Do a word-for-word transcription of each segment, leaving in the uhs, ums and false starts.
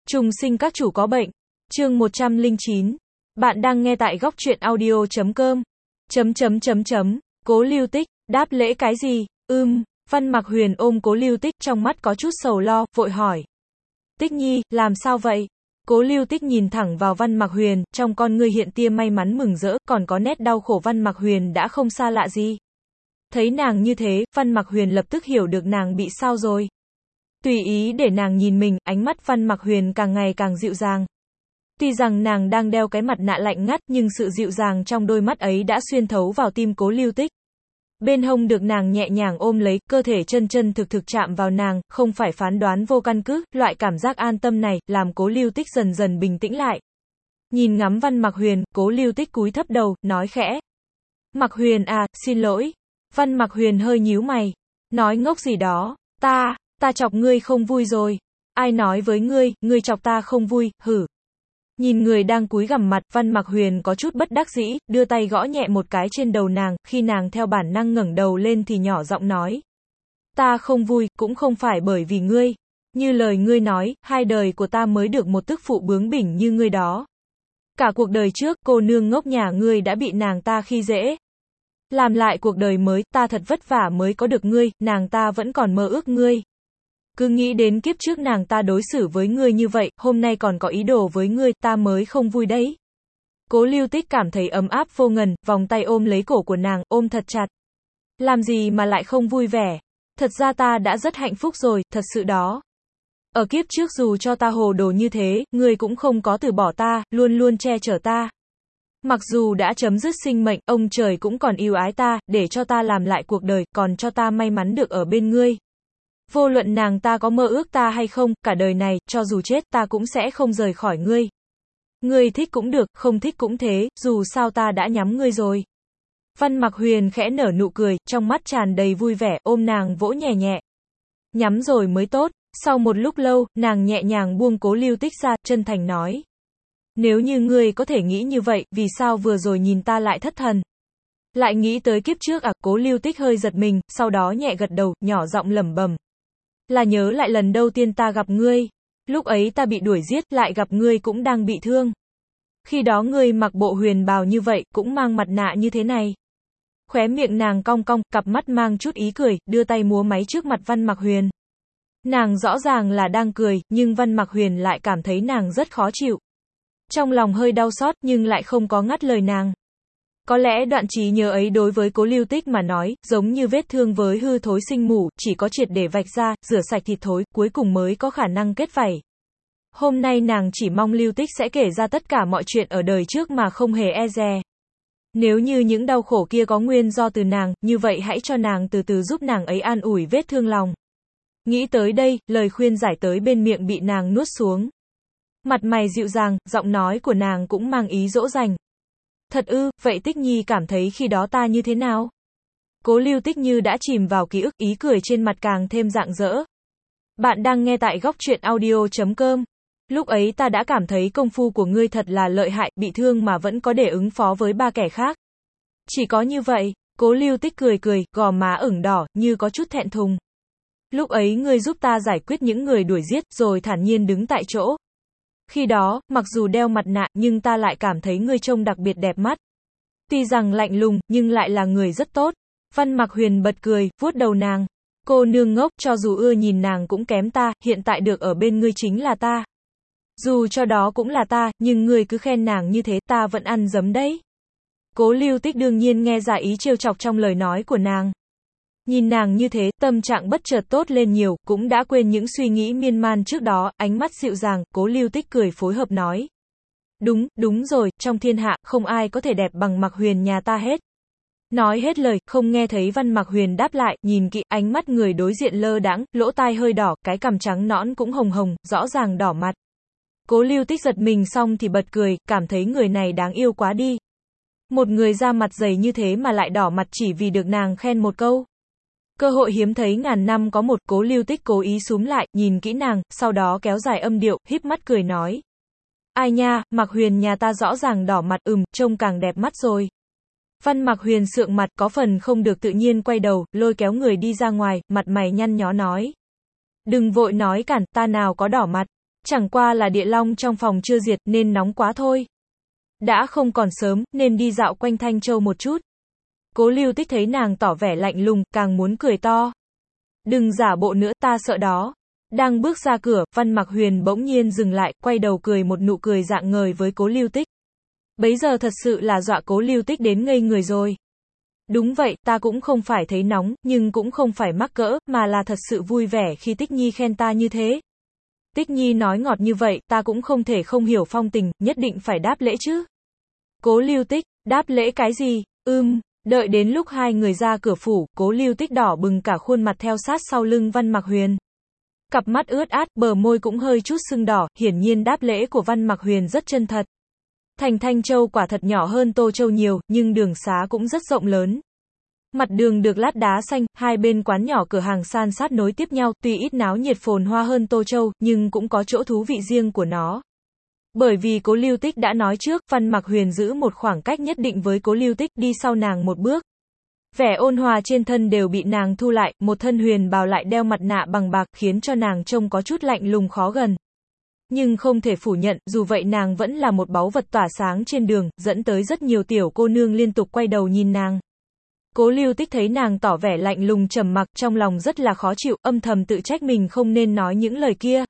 Trùng sinh các chủ có bệnh. Chương một trăm lẻ chín. Bạn đang nghe tại góc truyện audio chấm com. Chấm chấm chấm chấm. Cố Lưu Tích, đáp lễ cái gì? Ưm, Văn Mặc Huyền ôm Cố Lưu Tích, trong mắt có chút sầu lo, vội hỏi. Tích nhi, làm sao vậy? Cố Lưu Tích nhìn thẳng vào Văn Mặc Huyền, trong con ngươi hiện tia may mắn mừng rỡ, còn có nét đau khổ. Văn Mặc Huyền đã không xa lạ gì. Thấy nàng như thế, Văn Mặc Huyền lập tức hiểu được nàng bị sao rồi. Tùy ý để nàng nhìn mình, ánh mắt Văn Mặc Huyền càng ngày càng dịu dàng. Tuy rằng nàng đang đeo cái mặt nạ lạnh ngắt, nhưng sự dịu dàng trong đôi mắt ấy đã xuyên thấu vào tim Cố Lưu Tích. Bên hông được nàng nhẹ nhàng ôm lấy, cơ thể chân chân thực thực chạm vào nàng, không phải phán đoán vô căn cứ, loại cảm giác an tâm này, làm Cố Lưu Tích dần dần bình tĩnh lại. Nhìn ngắm Văn Mặc Huyền, Cố Lưu Tích cúi thấp đầu, nói khẽ. Mặc Huyền à, xin lỗi. Văn Mặc Huyền hơi nhíu mày. Nói ngốc gì đó, ta, ta chọc ngươi không vui rồi. Ai nói với ngươi, ngươi chọc ta không vui, hử. Nhìn người đang cúi gằm mặt, Văn Mặc Huyền có chút bất đắc dĩ, đưa tay gõ nhẹ một cái trên đầu nàng, khi nàng theo bản năng ngẩng đầu lên thì nhỏ giọng nói. Ta không vui, cũng không phải bởi vì ngươi. Như lời ngươi nói, hai đời của ta mới được một tức phụ bướng bỉnh như ngươi đó. Cả cuộc đời trước, cô nương ngốc nhà ngươi đã bị nàng ta khi dễ. Làm lại cuộc đời mới, ta thật vất vả mới có được ngươi, nàng ta vẫn còn mơ ước ngươi. Cứ nghĩ đến kiếp trước nàng ta đối xử với ngươi như vậy, hôm nay còn có ý đồ với ngươi, ta mới không vui đấy. Cố Lưu Tích cảm thấy ấm áp vô ngần, vòng tay ôm lấy cổ của nàng, ôm thật chặt. Làm gì mà lại không vui vẻ? Thật ra ta đã rất hạnh phúc rồi, thật sự đó. Ở kiếp trước dù cho ta hồ đồ như thế, ngươi cũng không có từ bỏ ta, luôn luôn che chở ta. Mặc dù đã chấm dứt sinh mệnh, ông trời cũng còn yêu ái ta, để cho ta làm lại cuộc đời, còn cho ta may mắn được ở bên ngươi. Vô luận nàng ta có mơ ước ta hay không, cả đời này, cho dù chết ta cũng sẽ không rời khỏi ngươi. Ngươi thích cũng được, không thích cũng thế, dù sao ta đã nhắm ngươi rồi. Văn Mặc Huyền khẽ nở nụ cười, trong mắt tràn đầy vui vẻ, ôm nàng vỗ nhẹ nhẹ. Nhắm rồi mới tốt. Sau một lúc lâu, nàng nhẹ nhàng buông Cố Lưu Tích ra, chân thành nói. Nếu như ngươi có thể nghĩ như vậy, vì sao vừa rồi nhìn ta lại thất thần? Lại nghĩ tới kiếp trước à? Cố Lưu Tích hơi giật mình, sau đó nhẹ gật đầu, nhỏ giọng lẩm bẩm. Là nhớ lại lần đầu tiên ta gặp ngươi. Lúc ấy ta bị đuổi giết, lại gặp ngươi cũng đang bị thương. Khi đó ngươi mặc bộ huyền bào như vậy, cũng mang mặt nạ như thế này. Khóe miệng nàng cong cong, cặp mắt mang chút ý cười, đưa tay múa máy trước mặt Văn Mặc Huyền. Nàng rõ ràng là đang cười, nhưng Văn Mặc Huyền lại cảm thấy nàng rất khó chịu. Trong lòng hơi đau xót, nhưng lại không có ngắt lời nàng. Có lẽ đoạn trí nhớ ấy đối với Cố Lưu Tích mà nói, giống như vết thương với hư thối sinh mủ, chỉ có triệt để vạch ra, rửa sạch thịt thối, cuối cùng mới có khả năng kết vảy. Hôm nay nàng chỉ mong Lưu Tích sẽ kể ra tất cả mọi chuyện ở đời trước mà không hề e dè. Nếu như những đau khổ kia có nguyên do từ nàng, như vậy hãy cho nàng từ từ giúp nàng ấy an ủi vết thương lòng. Nghĩ tới đây, lời khuyên giải tới bên miệng bị nàng nuốt xuống. Mặt mày dịu dàng, giọng nói của nàng cũng mang ý dỗ dành. Thật ư, vậy Tích nhi cảm thấy khi đó ta như thế nào? Cố Lưu Tích như đã chìm vào ký ức, ý cười trên mặt càng thêm rạng rỡ. Bạn đang nghe tại góc truyện audio chấm com. Lúc ấy ta đã cảm thấy công phu của ngươi thật là lợi hại, bị thương mà vẫn có để ứng phó với ba kẻ khác. Chỉ có như vậy, Cố Lưu Tích cười cười, gò má ửng đỏ, như có chút thẹn thùng. Lúc ấy ngươi giúp ta giải quyết những người đuổi giết, rồi thản nhiên đứng tại chỗ. Khi đó, mặc dù đeo mặt nạ, nhưng ta lại cảm thấy ngươi trông đặc biệt đẹp mắt. Tuy rằng lạnh lùng, nhưng lại là người rất tốt. Văn Mặc Huyền bật cười, vuốt đầu nàng. Cô nương ngốc, cho dù ưa nhìn nàng cũng kém ta, hiện tại được ở bên ngươi chính là ta. Dù cho đó cũng là ta, nhưng ngươi cứ khen nàng như thế, ta vẫn ăn dấm đấy. Cố Lưu Tích đương nhiên nghe ra ý trêu chọc trong lời nói của nàng. Nhìn nàng như thế, tâm trạng bất chợt tốt lên nhiều, cũng đã quên những suy nghĩ miên man trước đó, ánh mắt dịu dàng, Cố Lưu Tích cười phối hợp nói. Đúng, đúng rồi, trong thiên hạ, không ai có thể đẹp bằng Mặc Huyền nhà ta hết. Nói hết lời, không nghe thấy Văn Mặc Huyền đáp lại, nhìn kỹ, ánh mắt người đối diện lơ đãng, lỗ tai hơi đỏ, cái cằm trắng nõn cũng hồng hồng, rõ ràng đỏ mặt. Cố Lưu Tích giật mình xong thì bật cười, cảm thấy người này đáng yêu quá đi. Một người da mặt dày như thế mà lại đỏ mặt chỉ vì được nàng khen một câu. Cơ hội hiếm thấy ngàn năm có một. Cố Lưu Tích cố ý xúm lại, nhìn kỹ nàng, sau đó kéo dài âm điệu, híp mắt cười nói. Ai nha, Mặc Huyền nhà ta rõ ràng đỏ mặt, ừm, trông càng đẹp mắt rồi. Văn Mặc Huyền sượng mặt, có phần không được tự nhiên quay đầu, lôi kéo người đi ra ngoài, mặt mày nhăn nhó nói. Đừng vội nói cản, ta nào có đỏ mặt. Chẳng qua là địa long trong phòng chưa diệt nên nóng quá thôi. Đã không còn sớm, nên đi dạo quanh Thanh Châu một chút. Cố Lưu Tích thấy nàng tỏ vẻ lạnh lùng, càng muốn cười to. Đừng giả bộ nữa, ta sợ đó. Đang bước ra cửa, Văn Mặc Huyền bỗng nhiên dừng lại, quay đầu cười một nụ cười rạng ngời với Cố Lưu Tích. Bấy giờ thật sự là dọa Cố Lưu Tích đến ngây người rồi. Đúng vậy, ta cũng không phải thấy nóng, nhưng cũng không phải mắc cỡ, mà là thật sự vui vẻ khi Tích Nhi khen ta như thế. Tích Nhi nói ngọt như vậy, ta cũng không thể không hiểu phong tình, nhất định phải đáp lễ chứ. Cố Lưu Tích, đáp lễ cái gì? Ưm, đợi đến lúc hai người ra cửa phủ, Cố Lưu Tích đỏ bừng cả khuôn mặt theo sát sau lưng Văn Mặc Huyền. Cặp mắt ướt át, bờ môi cũng hơi chút sưng đỏ, hiển nhiên đáp lễ của Văn Mặc Huyền rất chân thật. Thành Thanh Châu quả thật nhỏ hơn Tô Châu nhiều, nhưng đường xá cũng rất rộng lớn. Mặt đường được lát đá xanh, hai bên quán nhỏ cửa hàng san sát nối tiếp nhau, tuy ít náo nhiệt phồn hoa hơn Tô Châu, nhưng cũng có chỗ thú vị riêng của nó. Bởi vì Cố Lưu Tích đã nói trước, Văn Mặc Huyền giữ một khoảng cách nhất định với Cố Lưu Tích, đi sau nàng một bước. Vẻ ôn hòa trên thân đều bị nàng thu lại, một thân huyền bào lại đeo mặt nạ bằng bạc, khiến cho nàng trông có chút lạnh lùng khó gần. Nhưng không thể phủ nhận, dù vậy nàng vẫn là một báu vật tỏa sáng trên đường, dẫn tới rất nhiều tiểu cô nương liên tục quay đầu nhìn nàng. Cố Lưu Tích thấy nàng tỏ vẻ lạnh lùng trầm mặc, trong lòng rất là khó chịu, âm thầm tự trách mình không nên nói những lời kia.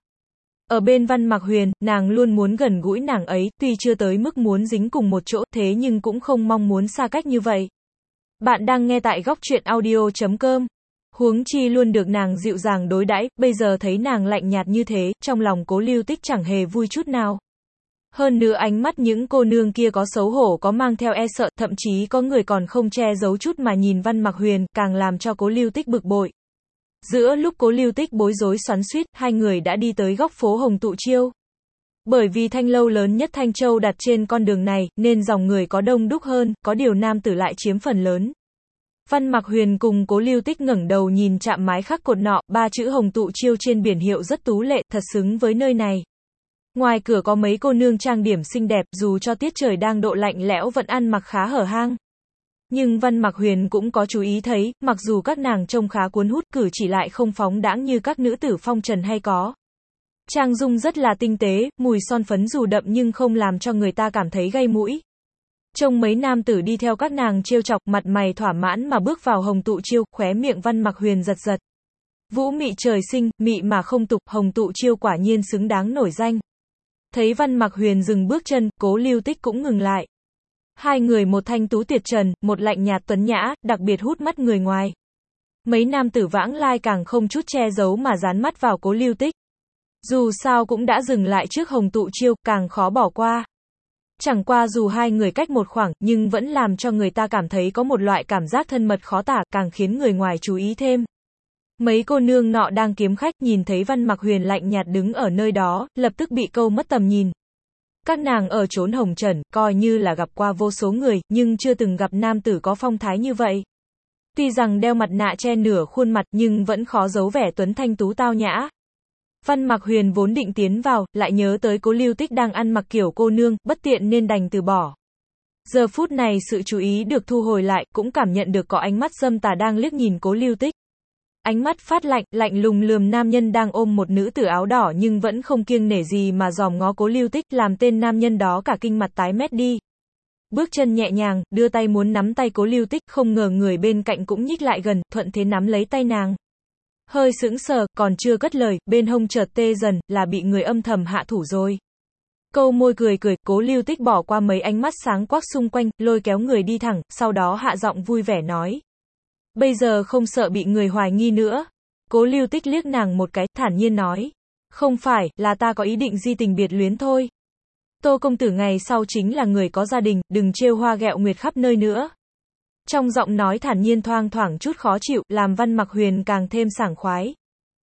Ở bên Văn Mặc Huyền, nàng luôn muốn gần gũi nàng ấy, tuy chưa tới mức muốn dính cùng một chỗ, thế nhưng cũng không mong muốn xa cách như vậy. Bạn đang nghe tại góc truyện audio chấm com. Huống chi luôn được nàng dịu dàng đối đãi, bây giờ thấy nàng lạnh nhạt như thế, trong lòng Cố Lưu Tích chẳng hề vui chút nào. Hơn nữa ánh mắt những cô nương kia có xấu hổ có mang theo e sợ, thậm chí có người còn không che giấu chút mà nhìn Văn Mặc Huyền, càng làm cho Cố Lưu Tích bực bội. Giữa lúc Cố Lưu Tích bối rối xoắn xuýt, hai người đã đi tới góc phố Hồng Tụ Chiêu. Bởi vì thanh lâu lớn nhất Thanh Châu đặt trên con đường này, nên dòng người có đông đúc hơn, có điều nam tử lại chiếm phần lớn. Văn Mặc Huyền cùng Cố Lưu Tích ngẩng đầu nhìn chạm mái khắc cột nọ, ba chữ Hồng Tụ Chiêu trên biển hiệu rất tú lệ, thật xứng với nơi này. Ngoài cửa có mấy cô nương trang điểm xinh đẹp, dù cho tiết trời đang độ lạnh lẽo vẫn ăn mặc khá hở hang. Nhưng Văn Mặc Huyền cũng có chú ý thấy, mặc dù các nàng trông khá cuốn hút, cử chỉ lại không phóng đãng như các nữ tử phong trần hay có. Trang dung rất là tinh tế, mùi son phấn dù đậm nhưng không làm cho người ta cảm thấy gay mũi. Trông mấy nam tử đi theo các nàng trêu chọc, mặt mày thỏa mãn mà bước vào Hồng Tụ Chiêu, khóe miệng Văn Mặc Huyền giật giật. Vũ mị trời sinh, mị mà không tục, Hồng Tụ Chiêu quả nhiên xứng đáng nổi danh. Thấy Văn Mặc Huyền dừng bước chân, Cố Lưu Tích cũng ngừng lại. Hai người một thanh tú tiệt trần, một lạnh nhạt tuấn nhã, đặc biệt hút mắt người ngoài. Mấy nam tử vãng lai càng không chút che giấu mà dán mắt vào Cố Lưu Tích. Dù sao cũng đã dừng lại trước Hồng Tụ Chiêu, càng khó bỏ qua. Chẳng qua dù hai người cách một khoảng, nhưng vẫn làm cho người ta cảm thấy có một loại cảm giác thân mật khó tả, càng khiến người ngoài chú ý thêm. Mấy cô nương nọ đang kiếm khách, nhìn thấy Văn Mặc Huyền lạnh nhạt đứng ở nơi đó, lập tức bị câu mất tầm nhìn. Các nàng ở chốn hồng trần, coi như là gặp qua vô số người, nhưng chưa từng gặp nam tử có phong thái như vậy. Tuy rằng đeo mặt nạ che nửa khuôn mặt, nhưng vẫn khó giấu vẻ tuấn thanh tú tao nhã. Văn Mặc Huyền vốn định tiến vào, lại nhớ tới Cố Lưu Tích đang ăn mặc kiểu cô nương, bất tiện nên đành từ bỏ. Giờ phút này sự chú ý được thu hồi lại, cũng cảm nhận được có ánh mắt dâm tà đang liếc nhìn Cố Lưu Tích. Ánh mắt phát lạnh, lạnh lùng lườm nam nhân đang ôm một nữ tử áo đỏ nhưng vẫn không kiêng nể gì mà dòm ngó Cố Lưu Tích, làm tên nam nhân đó cả kinh mặt tái mét đi. Bước chân nhẹ nhàng, đưa tay muốn nắm tay Cố Lưu Tích, không ngờ người bên cạnh cũng nhích lại gần, thuận thế nắm lấy tay nàng. Hơi sững sờ, còn chưa cất lời, bên hông chợt tê dần, là bị người âm thầm hạ thủ rồi. Câu môi cười cười, Cố Lưu Tích bỏ qua mấy ánh mắt sáng quắc xung quanh, lôi kéo người đi thẳng, sau đó hạ giọng vui vẻ nói. Bây giờ không sợ bị người hoài nghi nữa. Cố Lưu Tích liếc nàng một cái, thản nhiên nói. Không phải, là ta có ý định di tình biệt luyến thôi. Tô công tử ngày sau chính là người có gia đình, đừng trêu hoa ghẹo nguyệt khắp nơi nữa. Trong giọng nói thản nhiên thoang thoảng chút khó chịu, làm Văn Mặc Huyền càng thêm sảng khoái.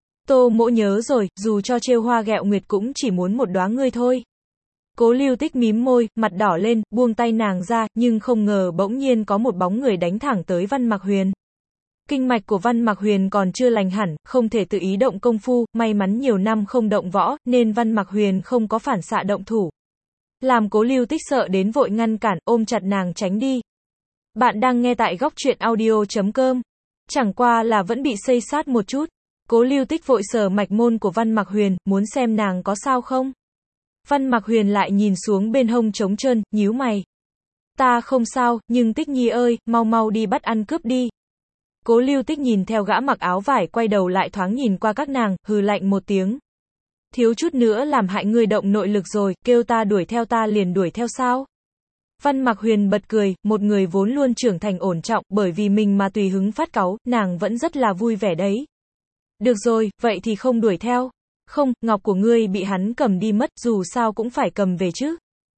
Tô mỗ nhớ rồi, dù cho trêu hoa ghẹo nguyệt cũng chỉ muốn một đóa ngươi thôi. Cố Lưu Tích mím môi, mặt đỏ lên, buông tay nàng ra, nhưng không ngờ bỗng nhiên có một bóng người đánh thẳng tới Văn Mặc Huyền. Kinh mạch của Văn Mặc Huyền còn chưa lành hẳn, không thể tự ý động công phu, may mắn nhiều năm không động võ, nên Văn Mặc Huyền không có phản xạ động thủ. Làm Cố Lưu Tích sợ đến vội ngăn cản, ôm chặt nàng tránh đi. Bạn đang nghe tại góc truyện audio chấm com. Chẳng qua là vẫn bị xây sát một chút. Cố Lưu Tích vội sờ mạch môn của Văn Mặc Huyền, muốn xem nàng có sao không. Văn Mặc Huyền lại nhìn xuống bên hông trống trơn, nhíu mày. Ta không sao, nhưng Tích Nhi ơi, mau mau đi bắt ăn cướp đi. Cố Lưu Tích nhìn theo gã mặc áo vải quay đầu lại thoáng nhìn qua các nàng, hừ lạnh một tiếng. Thiếu chút nữa làm hại ngươi động nội lực rồi, kêu ta đuổi theo ta liền đuổi theo sao? Văn Mặc Huyền bật cười, một người vốn luôn trưởng thành ổn trọng, bởi vì mình mà tùy hứng phát cáu, nàng vẫn rất là vui vẻ đấy. Được rồi, vậy thì không đuổi theo. Không, ngọc của ngươi bị hắn cầm đi mất, dù sao cũng phải cầm về chứ.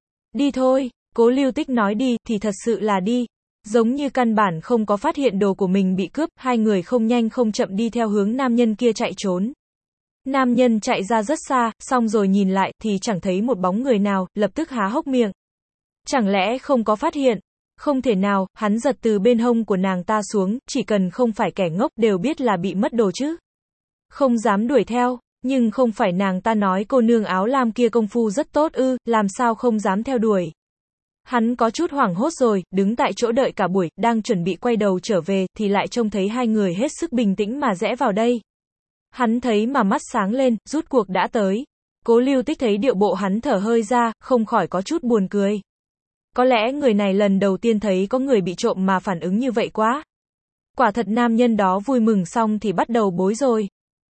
Đi thôi, Cố Lưu Tích nói đi, thì thật sự là đi. Giống như căn bản không có phát hiện đồ của mình bị cướp, hai người không nhanh không chậm đi theo hướng nam nhân kia chạy trốn. Nam nhân chạy ra rất xa, xong rồi nhìn lại, thì chẳng thấy một bóng người nào, lập tức há hốc miệng. Chẳng lẽ không có phát hiện? Không thể nào, hắn giật từ bên hông của nàng ta xuống, chỉ cần không phải kẻ ngốc đều biết là bị mất đồ chứ. Không dám đuổi theo, nhưng không phải nàng ta nói cô nương áo lam kia công phu rất tốt ư, làm sao không dám theo đuổi. Hắn có chút hoảng hốt rồi, đứng tại chỗ đợi cả buổi, đang chuẩn bị quay đầu trở về, thì lại trông thấy hai người hết sức bình tĩnh mà rẽ vào đây. Hắn thấy mà mắt sáng lên, rút cuộc đã tới. Cố Lưu Tích thấy điệu bộ hắn thở hơi ra, không khỏi có chút buồn cười. Có lẽ người này lần đầu tiên thấy có người bị trộm mà phản ứng như vậy quá. Quả thật nam nhân đó vui mừng xong thì bắt đầu bối rồi.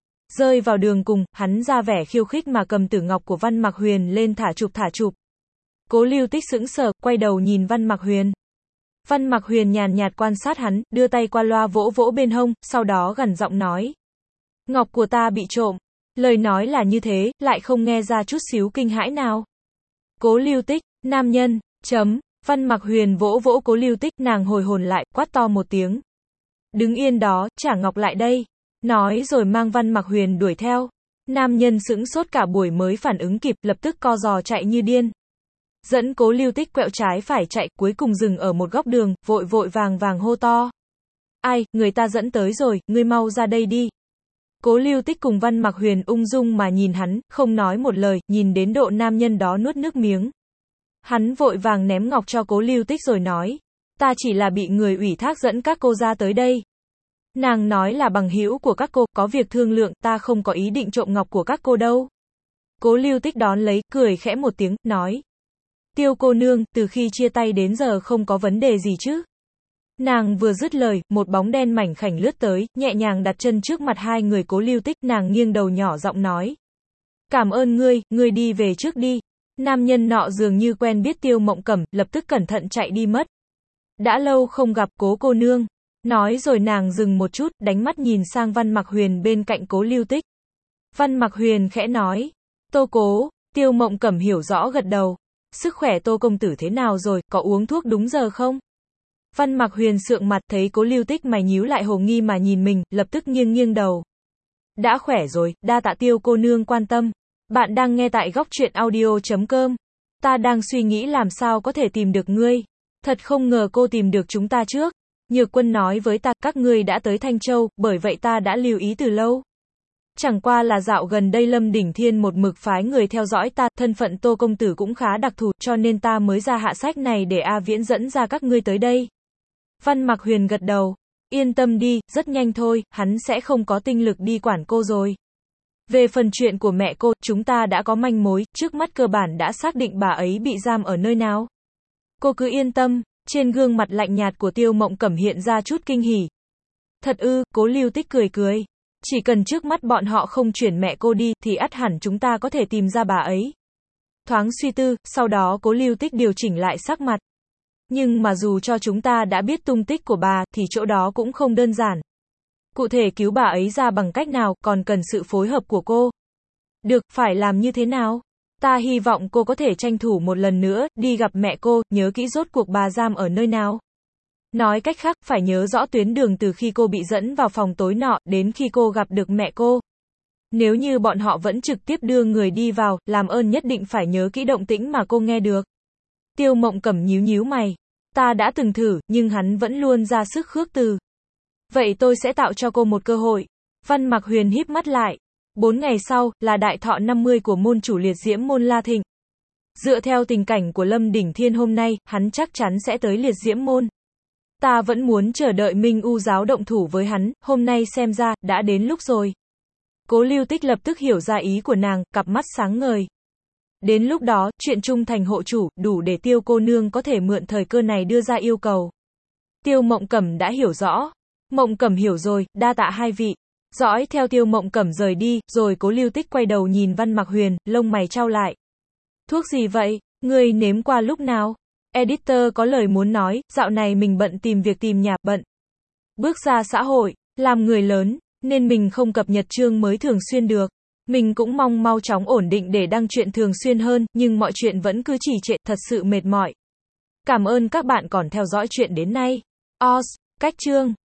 Rơi vào đường cùng, hắn ra vẻ khiêu khích mà cầm tử ngọc của Văn Mặc Huyền lên thả chụp thả chụp. Cố Lưu Tích sững sờ, quay đầu nhìn Văn Mặc Huyền. Văn Mặc Huyền nhàn nhạt quan sát hắn, đưa tay qua loa vỗ vỗ bên hông, sau đó gằn giọng nói. Ngọc của ta bị trộm. Lời nói là như thế, lại không nghe ra chút xíu kinh hãi nào. Cố Lưu Tích, nam nhân, chấm. Văn Mặc Huyền vỗ vỗ Cố Lưu Tích, nàng hồi hồn lại, quát to một tiếng. Đứng yên đó, trả ngọc lại đây. Nói rồi mang Văn Mặc Huyền đuổi theo. Nam nhân sững sốt cả buổi mới phản ứng kịp, lập tức co giò chạy như điên. Dẫn Cố Lưu Tích quẹo trái phải chạy, cuối cùng dừng ở một góc đường, vội vội vàng vàng hô to. Ai, người ta dẫn tới rồi, ngươi mau ra đây đi. Cố Lưu Tích cùng Văn Mặc Huyền ung dung mà nhìn hắn, không nói một lời, nhìn đến độ nam nhân đó nuốt nước miếng. Hắn vội vàng ném ngọc cho Cố Lưu Tích rồi nói. Ta chỉ là bị người ủy thác dẫn các cô ra tới đây. Nàng nói là bằng hữu của các cô, có việc thương lượng, ta không có ý định trộm ngọc của các cô đâu. Cố Lưu Tích đón lấy, cười khẽ một tiếng, nói. Tiêu cô nương, từ khi chia tay đến giờ không có vấn đề gì chứ? Nàng vừa dứt lời, một bóng đen mảnh khảnh lướt tới, nhẹ nhàng đặt chân trước mặt hai người Cố Lưu Tích, nàng nghiêng đầu nhỏ giọng nói. Cảm ơn ngươi, ngươi đi về trước đi. Nam nhân nọ dường như quen biết Tiêu Mộng Cẩm, lập tức cẩn thận chạy đi mất. Đã lâu không gặp Cố cô nương. Nói rồi nàng dừng một chút, đánh mắt nhìn sang Văn Mặc Huyền bên cạnh Cố Lưu Tích. Văn Mặc Huyền khẽ nói. Tô Cố, Tiêu Mộng Cẩm hiểu rõ gật đầu. Sức khỏe Tô công tử thế nào rồi, có uống thuốc đúng giờ không? Văn Mặc Huyền sượng mặt thấy Cố Lưu Tích mày nhíu lại hồ nghi mà nhìn mình, lập tức nghiêng nghiêng đầu. Đã khỏe rồi, đa tạ Tiêu cô nương quan tâm. Bạn đang nghe tại góc truyện audio chấm com. Ta đang suy nghĩ làm sao có thể tìm được ngươi. Thật không ngờ cô tìm được chúng ta trước. Nhược Quân nói với ta, các ngươi đã tới Thanh Châu, bởi vậy ta đã lưu ý từ lâu. Chẳng qua là dạo gần đây Lâm Đỉnh Thiên một mực phái người theo dõi ta, thân phận Tô công tử cũng khá đặc thù, cho nên ta mới ra hạ sách này để A Viễn dẫn ra các ngươi tới đây. Văn Mặc Huyền gật đầu. Yên tâm đi, rất nhanh thôi, hắn sẽ không có tinh lực đi quản cô rồi. Về phần chuyện của mẹ cô, chúng ta đã có manh mối, trước mắt cơ bản đã xác định bà ấy bị giam ở nơi nào. Cô cứ yên tâm. Trên gương mặt lạnh nhạt của Tiêu Mộng Cẩm hiện ra chút kinh hỉ. Thật ư, Cố Lưu Tích cười cười. Chỉ cần trước mắt bọn họ không chuyển mẹ cô đi, thì ắt hẳn chúng ta có thể tìm ra bà ấy. Thoáng suy tư, sau đó Cố Lưu Tích điều chỉnh lại sắc mặt. Nhưng mà dù cho chúng ta đã biết tung tích của bà, thì chỗ đó cũng không đơn giản. Cụ thể cứu bà ấy ra bằng cách nào, còn cần sự phối hợp của cô. Được, phải làm như thế nào? Ta hy vọng cô có thể tranh thủ một lần nữa, đi gặp mẹ cô, nhớ kỹ rốt cuộc bà giam ở nơi nào. Nói cách khác, phải nhớ rõ tuyến đường từ khi cô bị dẫn vào phòng tối nọ, đến khi cô gặp được mẹ cô. Nếu như bọn họ vẫn trực tiếp đưa người đi vào, làm ơn nhất định phải nhớ kỹ động tĩnh mà cô nghe được. Tiêu Mộng Cẩm nhíu nhíu mày. Ta đã từng thử, nhưng hắn vẫn luôn ra sức khước từ. Vậy tôi sẽ tạo cho cô một cơ hội. Văn Mặc Huyền híp mắt lại. Bốn ngày sau, là đại thọ năm mươi của môn chủ liệt diễm môn La Thịnh. Dựa theo tình cảnh của Lâm Đỉnh Thiên hôm nay, hắn chắc chắn sẽ tới liệt diễm môn. Ta vẫn muốn chờ đợi Minh U giáo động thủ với hắn, hôm nay xem ra, đã đến lúc rồi. Cố Lưu Tích lập tức hiểu ra ý của nàng, cặp mắt sáng ngời. Đến lúc đó, chuyện trung thành hộ chủ, đủ để Tiêu cô nương có thể mượn thời cơ này đưa ra yêu cầu. Tiêu Mộng Cẩm đã hiểu rõ. Mộng Cẩm hiểu rồi, đa tạ hai vị. Dõi theo Tiêu Mộng Cẩm rời đi, rồi Cố Lưu Tích quay đầu nhìn Văn Mạc Huyền, lông mày chau lại. Thuốc gì vậy? Ngươi nếm qua lúc nào? Editor có lời muốn nói, dạo này mình bận tìm việc tìm nhà, bận. Bước ra xã hội, làm người lớn, nên mình không cập nhật chương mới thường xuyên được. Mình cũng mong mau chóng ổn định để đăng chuyện thường xuyên hơn, nhưng mọi chuyện vẫn cứ trì trệ, thật sự mệt mỏi. Cảm ơn các bạn còn theo dõi chuyện đến nay. Oz, cách chương.